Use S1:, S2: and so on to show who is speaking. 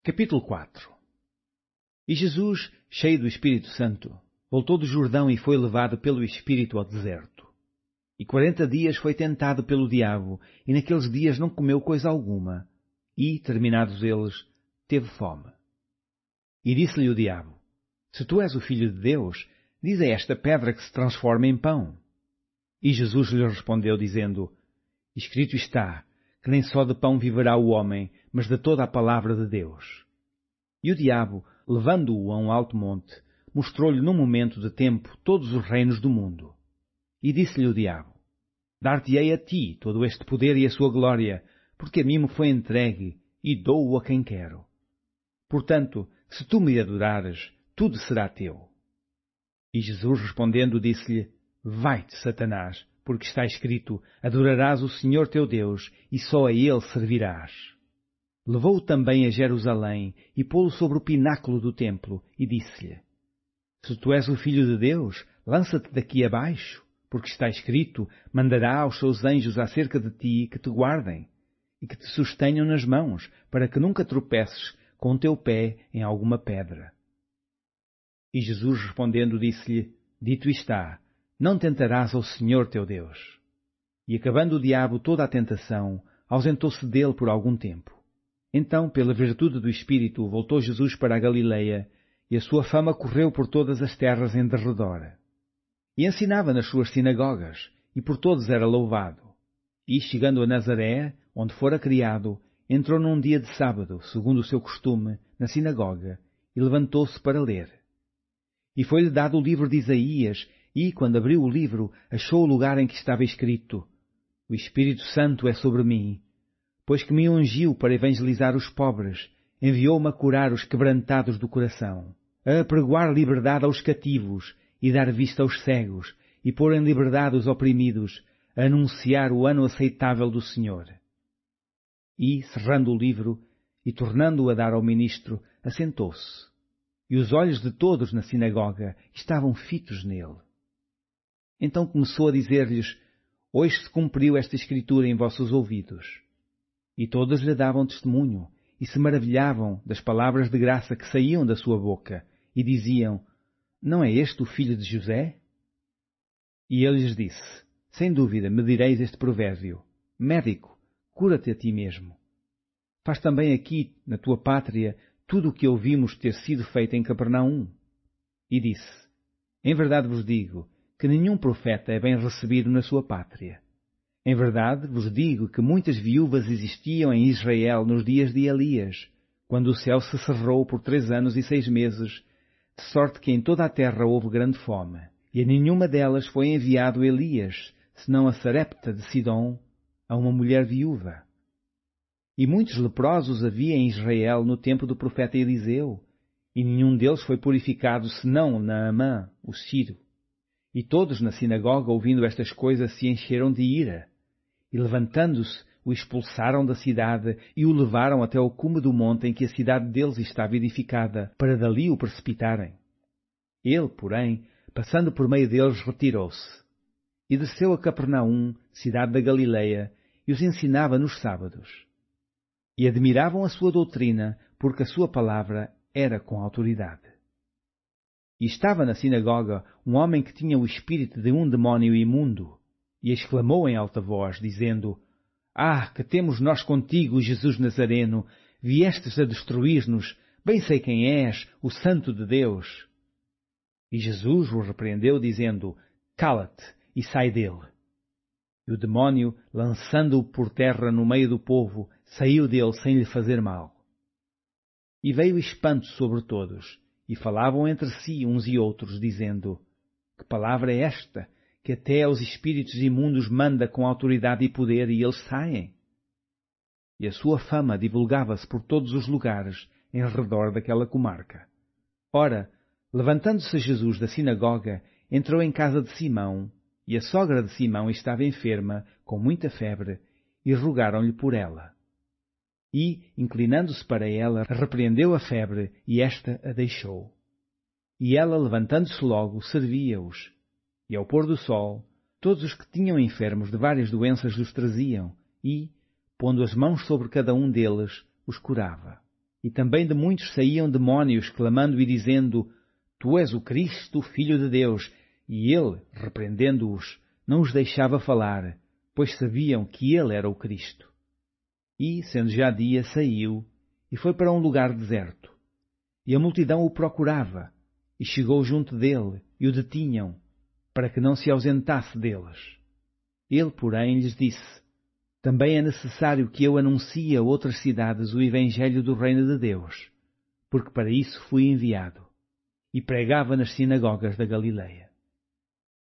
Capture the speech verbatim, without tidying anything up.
S1: Capítulo quatro. E Jesus, cheio do Espírito Santo, voltou do Jordão e foi levado pelo Espírito ao deserto. E quarenta dias foi tentado pelo diabo, e naqueles dias não comeu coisa alguma, e, terminados eles, teve fome. E disse-lhe o diabo: Se tu és o Filho de Deus, diz a esta pedra que se transforme em pão. E Jesus lhe respondeu, dizendo: Escrito está, que nem só de pão viverá o homem, mas de toda a palavra de Deus. E o diabo, levando-o a um alto monte, mostrou-lhe num momento de tempo todos os reinos do mundo. E disse-lhe o diabo: Dar-te-ei a ti todo este poder e a sua glória, porque a mim me foi entregue, e dou-o a quem quero. Portanto, se tu me adorares, tudo será teu. E Jesus respondendo disse-lhe: Vai-te, Satanás, porque está escrito: Adorarás o Senhor teu Deus, e só a Ele servirás. Levou-o também a Jerusalém, e pô-lo sobre o pináculo do templo, e disse-lhe: Se tu és o Filho de Deus, lança-te daqui abaixo, porque está escrito: Mandará aos seus anjos acerca de ti que te guardem, e que te sustenham nas mãos, para que nunca tropeces com o teu pé em alguma pedra. E Jesus respondendo disse-lhe: Dito está, não tentarás ao Senhor teu Deus. E acabando o diabo toda a tentação, ausentou-se dele por algum tempo. Então, pela virtude do Espírito, voltou Jesus para a Galileia, e a sua fama correu por todas as terras em derredor. E ensinava nas suas sinagogas, e por todos era louvado. E, chegando a Nazaré, onde fora criado, entrou num dia de sábado, segundo o seu costume, na sinagoga, e levantou-se para ler. E foi-lhe dado o livro de Isaías, e, quando abriu o livro, achou o lugar em que estava escrito: O Espírito Santo é sobre mim, pois que me ungiu para evangelizar os pobres, enviou-me a curar os quebrantados do coração, a apregoar liberdade aos cativos e dar vista aos cegos, e pôr em liberdade os oprimidos, a anunciar o ano aceitável do Senhor. E, cerrando o livro e tornando-o a dar ao ministro, assentou-se. E os olhos de todos na sinagoga estavam fitos nele. Então começou a dizer-lhes: Hoje se cumpriu esta escritura em vossos ouvidos. E todos lhe davam testemunho, e se maravilhavam das palavras de graça que saíam da sua boca, e diziam: Não é este o filho de José? E ele lhes disse: Sem dúvida me direis este provérbio: Médico, cura-te a ti mesmo. Faz também aqui, na tua pátria, tudo o que ouvimos ter sido feito em Capernaum. E disse: Em verdade vos digo que nenhum profeta é bem recebido na sua pátria. Em verdade vos digo que muitas viúvas existiam em Israel nos dias de Elias, quando o céu se cerrou por três anos e seis meses, de sorte que em toda a terra houve grande fome, e a nenhuma delas foi enviado Elias, senão a Sarepta de Sidom, a uma mulher viúva. E muitos leprosos havia em Israel no tempo do profeta Eliseu, e nenhum deles foi purificado senão Naamã, o sírio. E todos na sinagoga, ouvindo estas coisas, se encheram de ira. E levantando-se, o expulsaram da cidade e o levaram até ao cume do monte em que a cidade deles estava edificada, para dali o precipitarem. Ele, porém, passando por meio deles, retirou-se. E desceu a Capernaum, cidade da Galileia, e os ensinava nos sábados. E admiravam a sua doutrina, porque a sua palavra era com autoridade. E estava na sinagoga um homem que tinha o espírito de um demónio imundo, e exclamou em alta voz, dizendo: Ah, que temos nós contigo, Jesus Nazareno! Viestes a destruir-nos, bem sei quem és, o Santo de Deus. E Jesus o repreendeu, dizendo: Cala-te e sai dele. E o demónio, lançando-o por terra no meio do povo, saiu dele sem lhe fazer mal. E veio espanto sobre todos, e falavam entre si uns e outros, dizendo: Que palavra é esta, que até aos espíritos imundos manda com autoridade e poder, e eles saem? E a sua fama divulgava-se por todos os lugares em redor daquela comarca. Ora, levantando-se Jesus da sinagoga, entrou em casa de Simão, e a sogra de Simão estava enferma, com muita febre, e rogaram-lhe por ela. E, inclinando-se para ela, repreendeu a febre, e esta a deixou. E ela, levantando-se logo, servia-os. E ao pôr do sol, todos os que tinham enfermos de várias doenças os traziam, e, pondo as mãos sobre cada um deles, os curava. E também de muitos saíam demónios, clamando e dizendo: Tu és o Cristo, o Filho de Deus. E ele, repreendendo-os, não os deixava falar, pois sabiam que ele era o Cristo. E, sendo já dia, saiu e foi para um lugar deserto. E a multidão o procurava, e chegou junto dele, e o detinham, para que não se ausentasse deles. Ele, porém, lhes disse: Também é necessário que eu anuncie a outras cidades o Evangelho do Reino de Deus, porque para isso fui enviado. E pregava nas sinagogas da Galileia.